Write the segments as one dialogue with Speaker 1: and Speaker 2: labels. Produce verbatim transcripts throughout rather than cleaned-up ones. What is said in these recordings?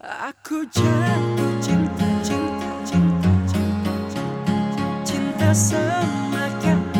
Speaker 1: Aku jatuh cinta, cinta, cinta, cinta, cinta, cinta sama kamu.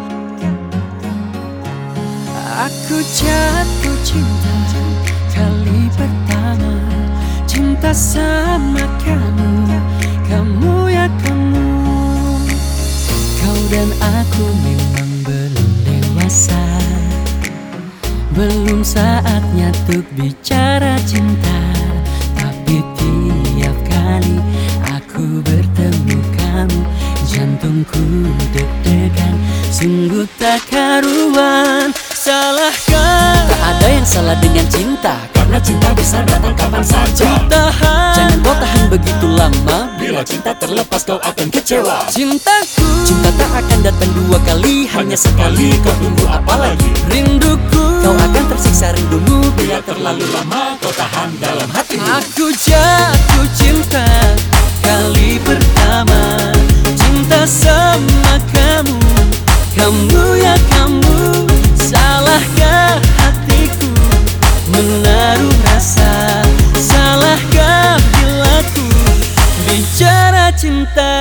Speaker 1: Aku jatuh cinta kali pertama, cinta sama kamu, kamu ya kamu. Kau dan aku memang belum dewasa, belum saatnya untuk bicara cinta. Tapi tiap kali aku bertemu kamu, jantungku deg-degan, sungguh tak karuan. Salahkah?
Speaker 2: Tak ada yang salah dengan cinta, karena cinta bisa datang kapan saja.
Speaker 1: Tahan,
Speaker 2: Jangan kau tahan begitu lama,
Speaker 3: Bila cinta terlepas kau akan kecewa.
Speaker 1: cintaku,
Speaker 2: cinta tak akan datang dua kali, hanya sekali. Kau tunggu apa lagi?
Speaker 1: rinduku,
Speaker 2: Kau akan tersiksa rindumu
Speaker 3: Bila terlalu lama kau tahan dalam hatimu.
Speaker 1: aku jatuh cinta kali pertama, cinta sama kamu, kamu ya kamu. Salahkah hatiku menaruh rasa? Salahkah bila ku bicara cinta?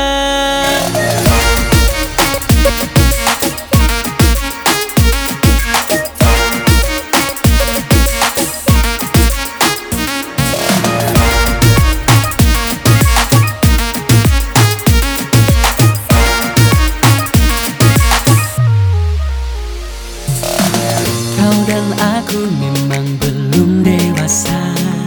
Speaker 1: Kau dan aku memang belum dewasa,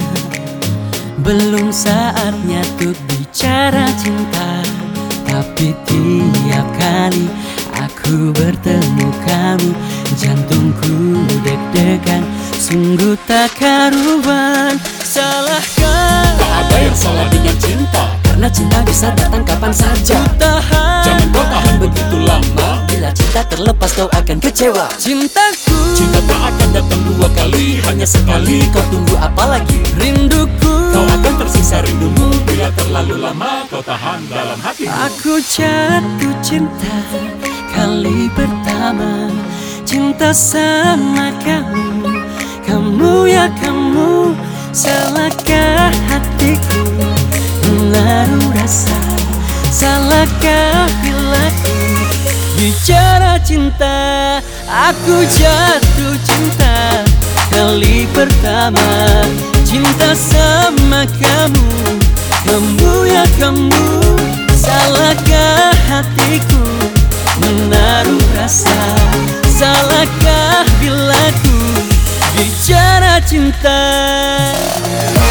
Speaker 1: belum saatnya untuk bicara cinta. Tapi tiap kali aku bertemu kamu, jantungku deg-degan, sungguh tak karuan. Salahkah?
Speaker 3: Tak ada yang salah dengan cinta,
Speaker 2: karena cinta bisa datang kapan saja.
Speaker 1: Tahan,
Speaker 3: jangan kau tahan begitu lama.
Speaker 2: Bila cinta terlepas kau akan kecewa.
Speaker 1: cintaku,
Speaker 3: Cinta tak akan datang dua kali, hanya sekali.
Speaker 2: Kau tunggu apa lagi?
Speaker 1: rinduku,
Speaker 3: Kau akan tersiksa rindumu. Bila terlalu lama kau tahan dalam hatimu.
Speaker 1: aku jatuh cinta kali pertama, cinta sama kamu, kamu ya kamu. Salahkah hatiku menaruh rasa? Salahkah bila ku bicara cinta? Aku jatuh cinta kali pertama, cinta sama kamu, kamu ya kamu. Salahkah hatiku menaruh rasa? Salahkah bila ku bicara cinta?